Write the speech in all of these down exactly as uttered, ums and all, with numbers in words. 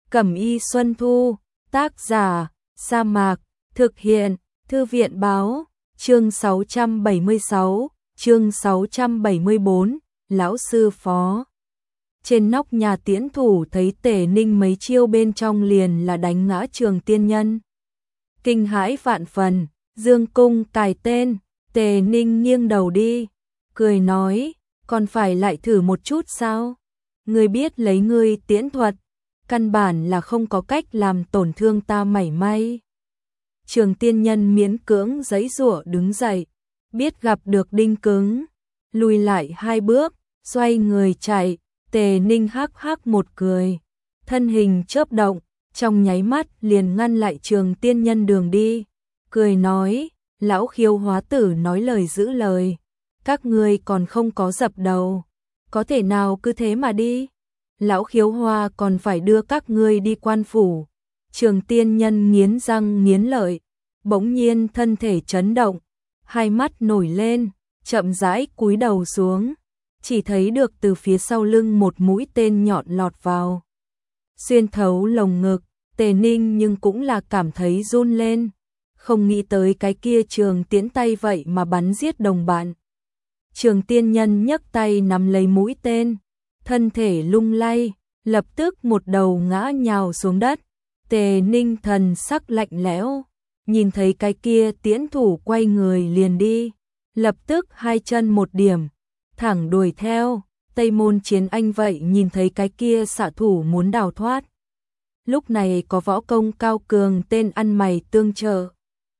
Cẩm y Xuân Thu, tác giả, Sa Mạc, thực hiện, Thư viện báo, chương sáu trăm bảy mươi sáu, chương sáu trăm bảy mươi bốn, lão sư phó. Trên nóc nhà Tiễn Thủ thấy Tề Ninh mấy chiêu bên trong liền là đánh ngã Trường Tiên Nhân. Kinh hãi vạn phần, dương cung cài tên, Tề Ninh nghiêng đầu đi, cười nói, còn phải lại thử một chút sao? Ngươi biết lấy ngươi tiễn thuật, căn bản là không có cách làm tổn thương ta mảy may. Trường Tiên Nhân miễn cưỡng giãy giụa đứng dậy, biết gặp được đinh cứng, lùi lại hai bước, xoay người chạy. Tề Ninh hắc hắc một cười, thân hình chớp động, trong nháy mắt liền ngăn lại Trường Tiên Nhân đường đi, cười nói, lão Khiếu hóa tử nói lời giữ lời, các ngươi còn không có dập đầu, có thể nào cứ thế mà đi, lão Khiếu Hoa còn phải đưa các ngươi đi quan phủ. Trường Tiên Nhân nghiến răng nghiến lợi, bỗng nhiên thân thể chấn động, hai mắt nổi lên, chậm rãi cúi đầu xuống. Chỉ thấy được từ phía sau lưng một mũi tên nhọn lọt vào, xuyên thấu lồng ngực. Tề Ninh nhưng cũng là cảm thấy run lên, không nghĩ tới cái kia trường tiễn tay vậy mà bắn giết đồng bạn. Trường Tiên Nhân nhấc tay nắm lấy mũi tên, thân thể lung lay, lập tức một đầu ngã nhào xuống đất. Tề Ninh thần sắc lạnh lẽo, nhìn thấy cái kia tiễn thủ quay người liền đi, lập tức hai chân một điểm, thẳng đuổi theo. Tây Môn Chiến Anh vậy nhìn thấy cái kia xạ thủ muốn đào thoát. Lúc này có võ công cao cường tên ăn mày tương trợ,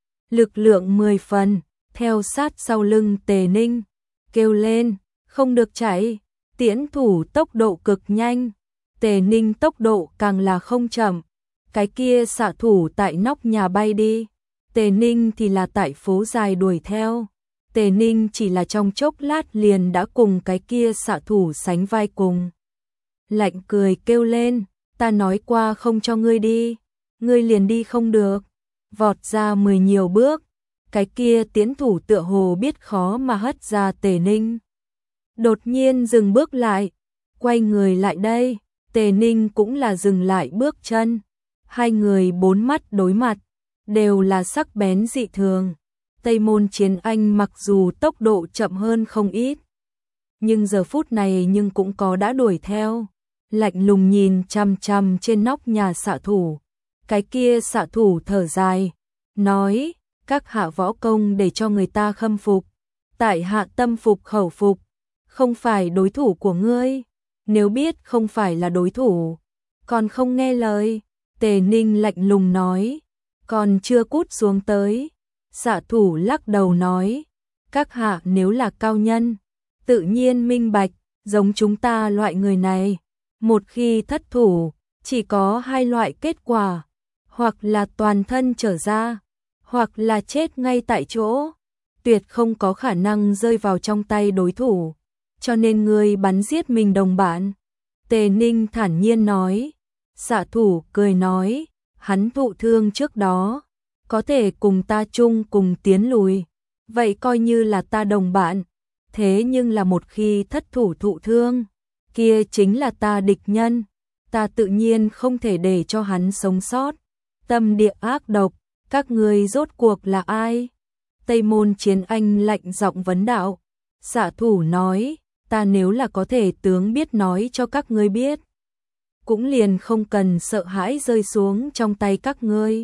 lực lượng mười phần, theo sát sau lưng Tề Ninh, kêu lên, không được chạy. Tiễn thủ tốc độ cực nhanh, Tề Ninh tốc độ càng là không chậm. Cái kia xạ thủ tại nóc nhà bay đi, Tề Ninh thì là tại phố dài đuổi theo. Tề Ninh chỉ là trong chốc lát liền đã cùng cái kia xạ thủ sánh vai cùng. Lạnh cười kêu lên, ta nói qua không cho ngươi đi, ngươi liền đi không được. Vọt ra mười nhiều bước, cái kia tiễn thủ tựa hồ biết khó mà hất ra Tề Ninh. Đột nhiên dừng bước lại, quay người lại đây, Tề Ninh cũng là dừng lại bước chân. Hai người bốn mắt đối mặt, đều là sắc bén dị thường. Tây Môn Chiến Anh mặc dù tốc độ chậm hơn không ít, nhưng giờ phút này nhưng cũng có đã đuổi theo, lạnh lùng nhìn chằm chằm trên nóc nhà xạ thủ. Cái kia xạ thủ thở dài, nói, các hạ võ công để cho người ta khâm phục, tại hạ tâm phục khẩu phục, không phải đối thủ của ngươi, nếu biết không phải là đối thủ, còn không nghe lời. Tề Ninh lạnh lùng nói, còn chưa cút xuống tới. Xạ thủ lắc đầu nói, các hạ nếu là cao nhân, tự nhiên minh bạch, giống chúng ta loại người này, một khi thất thủ, chỉ có hai loại kết quả, hoặc là toàn thân trở ra, hoặc là chết ngay tại chỗ, tuyệt không có khả năng rơi vào trong tay đối thủ, cho nên ngươi bắn giết mình đồng bạn. Tề Ninh thản nhiên nói. Xạ thủ cười nói, hắn thụ thương trước đó, có thể cùng ta chung cùng tiến lùi, vậy coi như là ta đồng bạn, thế nhưng là một khi thất thủ thụ thương, kia chính là ta địch nhân, ta tự nhiên không thể để cho hắn sống sót. Tâm địa ác độc, các ngươi rốt cuộc là ai? Tây Môn Chiến Anh lạnh giọng vấn đạo. Xạ thủ nói, ta nếu là có thể tướng biết nói cho các ngươi biết, cũng liền không cần sợ hãi rơi xuống trong tay các ngươi.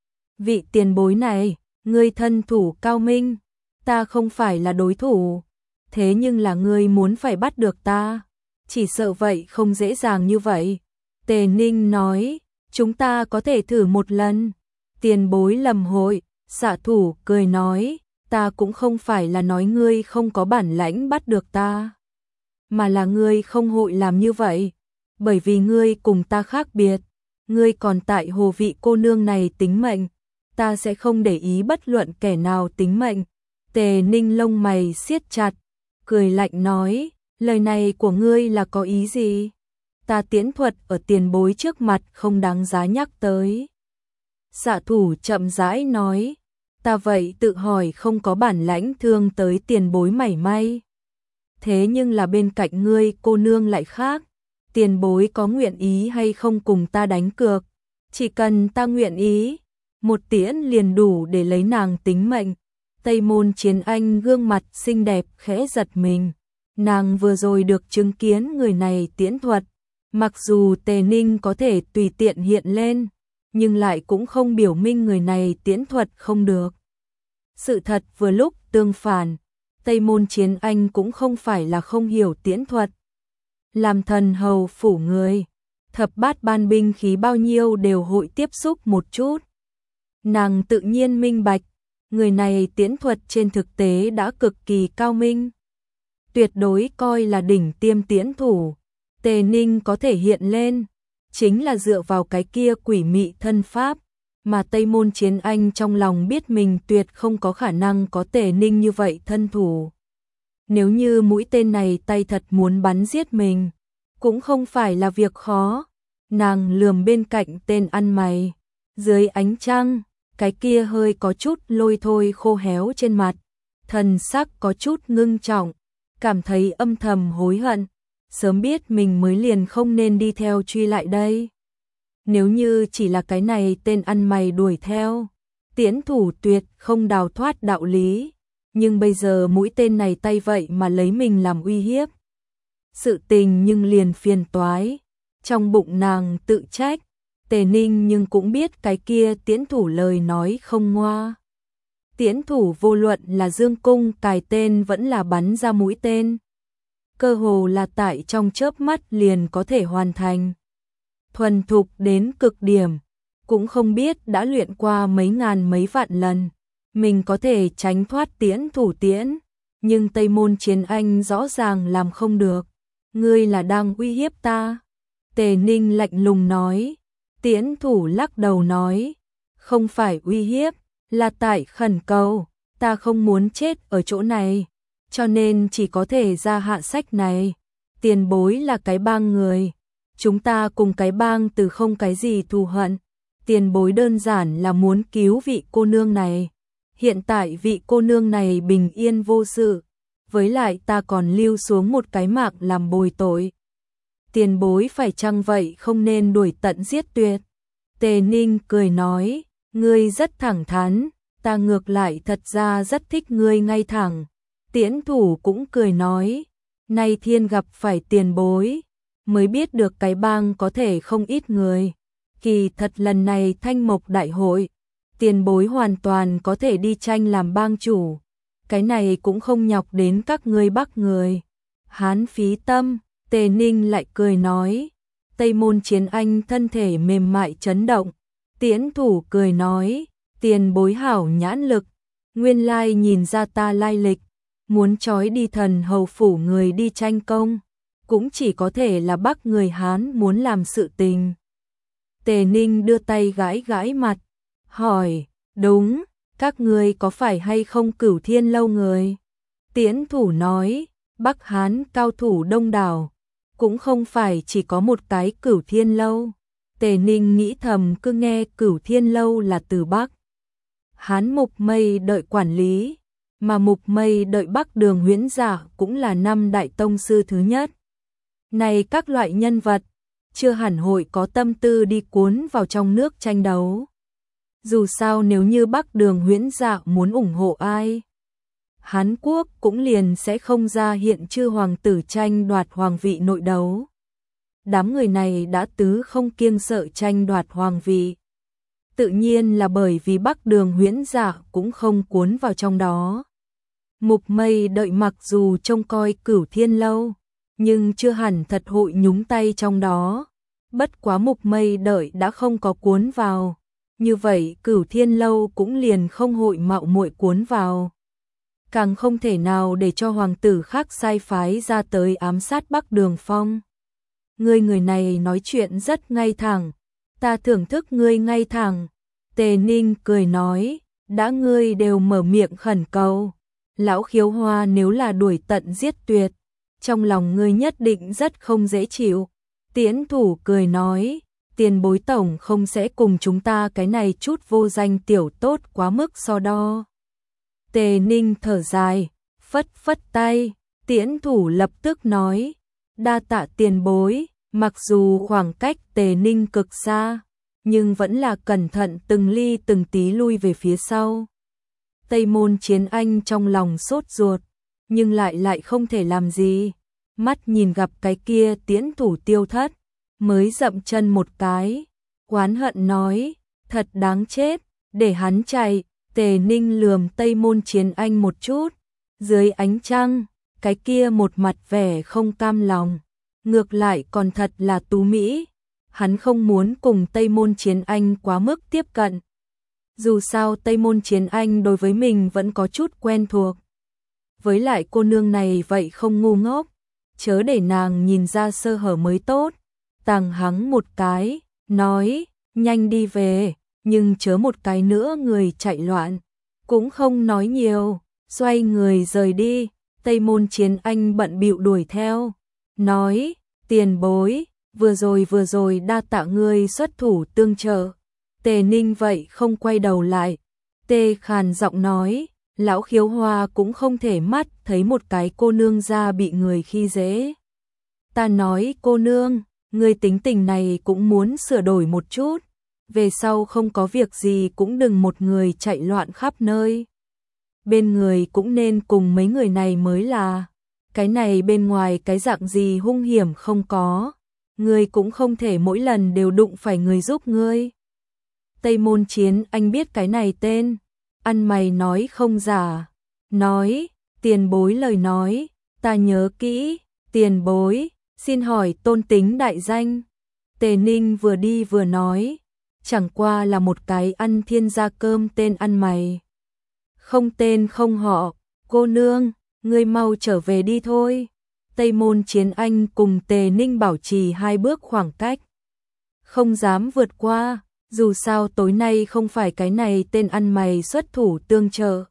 Vị tiền bối này, ngươi thân thủ cao minh, ta không phải là đối thủ, thế nhưng là ngươi muốn phải bắt được ta, chỉ sợ vậy không dễ dàng như vậy. Tề Ninh nói, chúng ta có thể thử một lần. Tiền bối lầm hội. Xạ thủ cười nói, ta cũng không phải là nói ngươi không có bản lãnh bắt được ta, mà là ngươi không hội làm như vậy, bởi vì ngươi cùng ta khác biệt, ngươi còn tại hồ vị cô nương này tính mệnh, ta sẽ không để ý bất luận kẻ nào tính mệnh. Tề Ninh lông mày siết chặt, cười lạnh nói, lời này của ngươi là có ý gì? Ta tiễn thuật ở tiền bối trước mặt không đáng giá nhắc tới. Xạ thủ chậm rãi nói, ta vậy tự hỏi không có bản lãnh thương tới tiền bối mảy may. Thế nhưng là bên cạnh ngươi cô nương lại khác, tiền bối có nguyện ý hay không cùng ta đánh cược, chỉ cần ta nguyện ý, một tiễn liền đủ để lấy nàng tính mệnh. Tây Môn Chiến Anh gương mặt xinh đẹp khẽ giật mình, nàng vừa rồi được chứng kiến người này tiễn thuật, mặc dù Tề Ninh có thể tùy tiện hiện lên, nhưng lại cũng không biểu minh người này tiễn thuật không được. Sự thật vừa lúc tương phản, Tây Môn Chiến Anh cũng không phải là không hiểu tiễn thuật. Làm thần hầu phủ người, thập bát ban binh khí bao nhiêu đều hội tiếp xúc một chút. Nàng tự nhiên minh bạch, người này tiễn thuật trên thực tế đã cực kỳ cao minh. Tuyệt đối coi là đỉnh tiêm tiễn thủ, Tề Ninh có thể hiện lên, chính là dựa vào cái kia quỷ mị thân pháp, mà Tây Môn Chiến Anh trong lòng biết mình tuyệt không có khả năng có Tề Ninh như vậy thân thủ. Nếu như mũi tên này tay thật muốn bắn giết mình, cũng không phải là việc khó. Nàng lườm bên cạnh tên ăn mày, dưới ánh trăng, cái kia hơi có chút lôi thôi khô héo trên mặt, thần sắc có chút ngưng trọng, cảm thấy âm thầm hối hận, sớm biết mình mới liền không nên đi theo truy lại đây. Nếu như chỉ là cái này tên ăn mày đuổi theo, tiễn thủ tuyệt không đào thoát đạo lý, nhưng bây giờ mũi tên này tay vậy mà lấy mình làm uy hiếp. Sự tình nhưng liền phiền toái, trong bụng nàng tự trách, Tề Ninh nhưng cũng biết cái kia tiễn thủ lời nói không ngoa. Tiễn thủ vô luận là dương cung cài tên vẫn là bắn ra mũi tên, cơ hồ là tại trong chớp mắt liền có thể hoàn thành. Thuần thục đến cực điểm, cũng không biết đã luyện qua mấy ngàn mấy vạn lần, mình có thể tránh thoát tiễn thủ tiễn, nhưng Tây Môn Chiến Anh rõ ràng làm không được. Ngươi là đang uy hiếp ta? Tề Ninh lạnh lùng nói. Tiễn thủ lắc đầu nói, không phải uy hiếp, là tại khẩn cầu, ta không muốn chết ở chỗ này, cho nên chỉ có thể ra hạ sách này. Tiền bối là cái bang người, chúng ta cùng cái bang từ không cái gì thù hận, tiền bối đơn giản là muốn cứu vị cô nương này. Hiện tại vị cô nương này bình yên vô sự, với lại ta còn lưu xuống một cái mạng làm bồi tội. Tiền bối phải chăng vậy không nên đuổi tận giết tuyệt? Tề Ninh cười nói, ngươi rất thẳng thắn, ta ngược lại thật ra rất thích ngươi ngay thẳng. Tiễn thủ cũng cười nói, nay thiên gặp phải tiền bối, mới biết được cái bang có thể không ít người. Kỳ thật lần này Thanh Mộc Đại hội, tiền bối hoàn toàn có thể đi tranh làm bang chủ. Cái này cũng không nhọc đến các ngươi Bắc người. Hán phí tâm, Tề Ninh lại cười nói. Tây Môn Chiến Anh thân thể mềm mại chấn động. Tiễn thủ cười nói, tiền bối hảo nhãn lực, nguyên lai nhìn ra ta lai lịch, muốn trói đi thần hầu phủ người đi tranh công, cũng chỉ có thể là Bắc người Hán muốn làm sự tình. Tề Ninh đưa tay gãi gãi mặt, hỏi, đúng, các ngươi có phải hay không Cửu Thiên lâu người? Tiễn thủ nói, Bắc Hán cao thủ đông đảo, cũng không phải chỉ có một cái Cửu Thiên lâu. Tề Ninh nghĩ thầm cứ nghe Cửu Thiên lâu là từ Bắc Hán Mục Mây đợi quản lý, mà Mục Mây đợi Bắc Đường Huyễn Dạ cũng là năm đại tông sư thứ nhất. Này các loại nhân vật, chưa hẳn hội có tâm tư đi cuốn vào trong nước tranh đấu. Dù sao nếu như Bắc Đường Huyễn Dạ muốn ủng hộ ai, Hán Quốc cũng liền sẽ không ra hiện chư hoàng tử tranh đoạt hoàng vị nội đấu. Đám người này đã tứ không kiêng sợ tranh đoạt hoàng vị. Tự nhiên là bởi vì Bắc Đường Huyễn Dạ cũng không cuốn vào trong đó. Mục Mây đợi mặc dù trông coi Cửu Thiên lâu, nhưng chưa hẳn thật hội nhúng tay trong đó. Bất quá Mục Mây đợi đã không có cuốn vào, như vậy Cửu Thiên lâu cũng liền không hội mạo muội cuốn vào. Càng không thể nào để cho hoàng tử khác sai phái ra tới ám sát Bắc Đường Phong. Ngươi người này nói chuyện rất ngay thẳng, ta thưởng thức ngươi ngay thẳng. Tề Ninh cười nói, đã ngươi đều mở miệng khẩn cầu, lão Khiếu Hoa nếu là đuổi tận giết tuyệt, trong lòng ngươi nhất định rất không dễ chịu. Tiễn thủ cười nói, tiền bối tổng không sẽ cùng chúng ta cái này chút vô danh tiểu tốt quá mức so đo. Tề Ninh thở dài, phất phất tay, tiễn thủ lập tức nói, đa tạ tiền bối, Mặc dù khoảng cách Tề Ninh cực xa, nhưng vẫn là cẩn thận từng ly từng tí lui về phía sau. Tây Môn Chiến Anh trong lòng sốt ruột, nhưng lại lại không thể làm gì. Mắt nhìn gặp cái kia Tiễn Thủ Tiêu Thất, mới dậm chân một cái, oán hận nói, thật đáng chết, để hắn chạy. Tề Ninh lườm Tây Môn Chiến Anh một chút, dưới ánh trăng, cái kia một mặt vẻ không cam lòng, ngược lại còn thật là tú mỹ. Hắn không muốn cùng Tây Môn Chiến Anh quá mức tiếp cận. Dù sao Tây Môn Chiến Anh đối với mình vẫn có chút quen thuộc. Với lại cô nương này vậy không ngu ngốc, chớ để nàng nhìn ra sơ hở mới tốt. Tàng hắng một cái, nói, nhanh đi về, nhưng chớ một cái nữa người chạy loạn. Cũng không nói nhiều, xoay người rời đi. Tây Môn Chiến Anh bận bịu đuổi theo, nói, tiền bối, vừa rồi vừa rồi đa tạ ngươi xuất thủ tương trợ. Tề Ninh vậy không quay đầu lại, tê khàn giọng nói, lão Khiếu Hoa cũng không thể mắt thấy một cái cô nương ra bị người khi dễ. Ta nói cô nương, ngươi tính tình này cũng muốn sửa đổi một chút, về sau không có việc gì cũng đừng một người chạy loạn khắp nơi. Bên người cũng nên cùng mấy người này mới là, cái này bên ngoài cái dạng gì hung hiểm không có, ngươi cũng không thể mỗi lần đều đụng phải người giúp ngươi. Tây Môn Chiến Anh biết cái này tên, ăn mày nói không giả, nói, tiền bối lời nói, ta nhớ kỹ, tiền bối, xin hỏi tôn tính đại danh. Tề Ninh vừa đi vừa nói, chẳng qua là một cái ăn thiên gia cơm tên ăn mày. Không tên không họ, cô nương, ngươi mau trở về đi thôi. Tây Môn Chiến Anh cùng Tề Ninh bảo trì hai bước khoảng cách, không dám vượt qua, dù sao tối nay không phải cái này tên ăn mày xuất thủ tương trợ.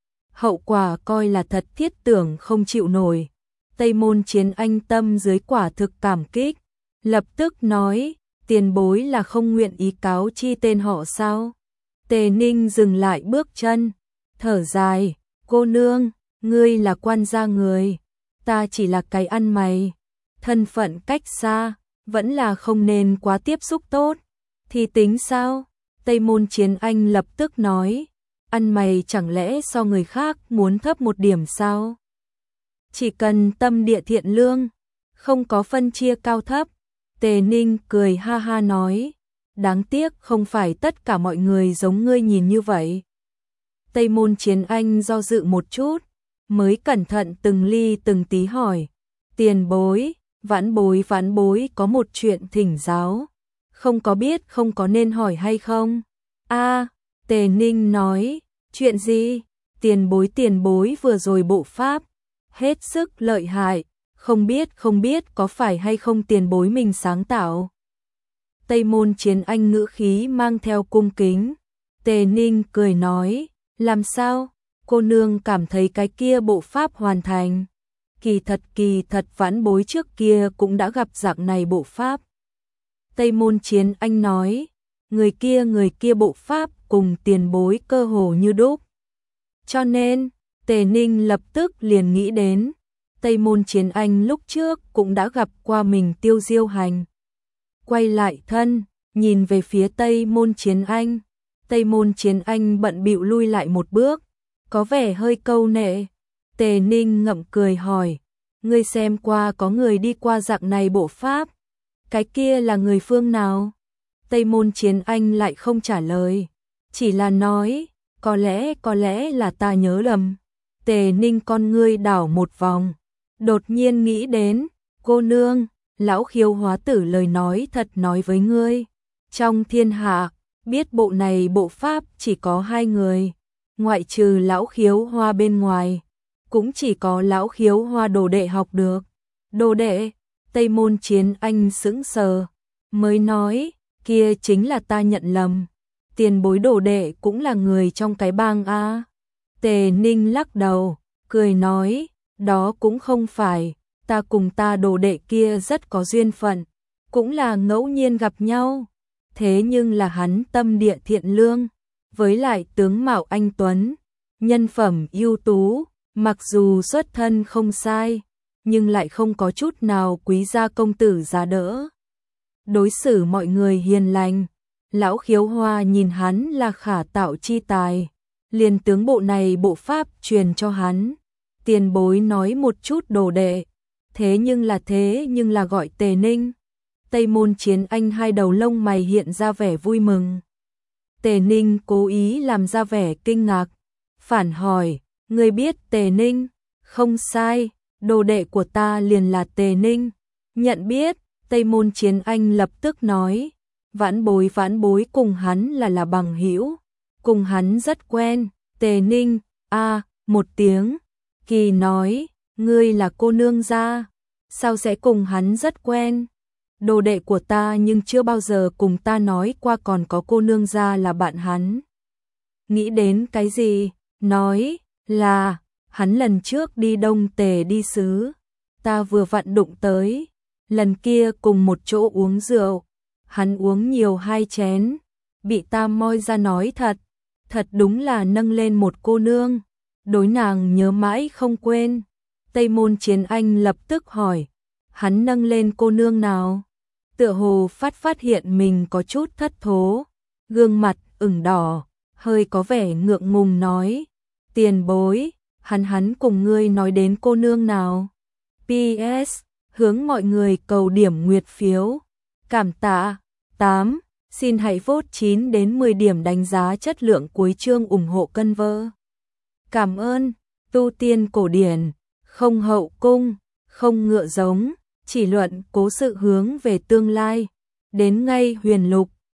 Hậu quả coi là thật thiết tưởng không chịu nổi. Tây Môn Chiến Anh tâm dưới quả thực cảm kích, lập tức nói, tiền bối là không nguyện ý cáo chi tên họ sao? Tề Ninh dừng lại bước chân, thở dài, cô nương, ngươi là quan gia người, ta chỉ là cái ăn mày, thân phận cách xa, vẫn là không nên quá tiếp xúc tốt. Thì tính sao? Tây Môn Chiến Anh lập tức nói, ăn mày chẳng lẽ so người khác muốn thấp một điểm sao? Chỉ cần tâm địa thiện lương, không có phân chia cao thấp. Tề Ninh cười ha ha nói, đáng tiếc không phải tất cả mọi người giống ngươi nhìn như vậy. Tây Môn Chiến Anh do dự một chút, mới cẩn thận từng ly từng tí hỏi, tiền bối, vãn bối vãn bối có một chuyện thỉnh giáo, không có biết không có nên hỏi hay không? A, Tề Ninh nói, chuyện gì? Tiền bối tiền bối vừa rồi bộ pháp, hết sức lợi hại, không biết không biết có phải hay không tiền bối mình sáng tạo. Tây Môn Chiến Anh ngữ khí mang theo cung kính. Tề Ninh cười nói, làm sao? Cô nương cảm thấy cái kia bộ pháp hoàn thành. Kỳ thật kỳ thật vãn bối trước kia cũng đã gặp dạng này bộ pháp. Tây Môn Chiến Anh nói, người kia người kia bộ pháp cùng tiền bối cơ hồ như đúc. Cho nên, Tề Ninh lập tức liền nghĩ đến, Tây Môn Chiến Anh lúc trước cũng đã gặp qua mình Tiêu Diêu Hành. Quay lại thân, nhìn về phía Tây Môn Chiến Anh, Tây Môn Chiến Anh bận bịu lui lại một bước, có vẻ hơi câu nệ. Tề Ninh ngậm cười hỏi, ngươi xem qua có người đi qua dạng này bộ pháp, cái kia là người phương nào? Tây Môn Chiến Anh lại không trả lời, chỉ là nói, có lẽ có lẽ là ta nhớ lầm. Tề Ninh con ngươi đảo một vòng, đột nhiên nghĩ đến, cô nương, lão Khiếu Hóa Tử lời nói thật nói với ngươi, trong thiên hạ, biết bộ này bộ pháp chỉ có hai người, ngoại trừ lão Khiếu Hoa bên ngoài, cũng chỉ có lão Khiếu Hoa đồ đệ học được. Đồ đệ? Tây Môn Chiến Anh sững sờ, mới nói, kia chính là ta nhận lầm, tiền bối đồ đệ cũng là người trong cái bang a. Tề Ninh lắc đầu, cười nói, đó cũng không phải, ta cùng ta đồ đệ kia rất có duyên phận, cũng là ngẫu nhiên gặp nhau, thế nhưng là hắn tâm địa thiện lương, với lại tướng mạo anh tuấn, nhân phẩm ưu tú, mặc dù xuất thân không sai, nhưng lại không có chút nào quý gia công tử giá đỡ. Đối xử mọi người hiền lành, lão Khiếu Hoa nhìn hắn là khả tạo chi tài, liền tướng bộ này bộ pháp truyền cho hắn. Tiền bối nói một chút đồ đệ, thế nhưng là thế nhưng là gọi Tề Ninh. Tây Môn Chiến Anh hai đầu lông mày hiện ra vẻ vui mừng. Tề Ninh cố ý làm ra vẻ kinh ngạc, phản hỏi, ngươi biết Tề Ninh? Không sai, đồ đệ của ta liền là Tề Ninh. Nhận biết, Tây Môn Chiến Anh lập tức nói, vãn bối vãn bối cùng hắn là là bằng hữu, cùng hắn rất quen. Tề Ninh, a một tiếng, kỳ nói, ngươi là cô nương gia, sao sẽ cùng hắn rất quen? Đồ đệ của ta nhưng chưa bao giờ cùng ta nói qua còn có cô nương gia là bạn hắn. Nghĩ đến cái gì? Nói là, hắn lần trước đi Đông Tề đi sứ, ta vừa vặn đụng tới, lần kia cùng một chỗ uống rượu, hắn uống nhiều hai chén, bị ta moi ra nói thật, thật đúng là nâng lên một cô nương, đối nàng nhớ mãi không quên. Tây Môn Chiến Anh lập tức hỏi, hắn nâng lên cô nương nào? Tựa hồ phát phát hiện mình có chút thất thố, gương mặt ửng đỏ, hơi có vẻ ngượng ngùng nói, tiền bối, hắn hắn cùng ngươi nói đến cô nương nào? pê ét, hướng mọi người cầu điểm nguyệt phiếu, cảm tạ. tám. Xin hãy vote chín đến mười điểm đánh giá chất lượng cuối chương ủng hộ cân vơ. Cảm ơn. Tu tiên cổ điển, không hậu cung, không ngựa giống, chỉ luận cố sự hướng về tương lai. Đến ngay huyền lục,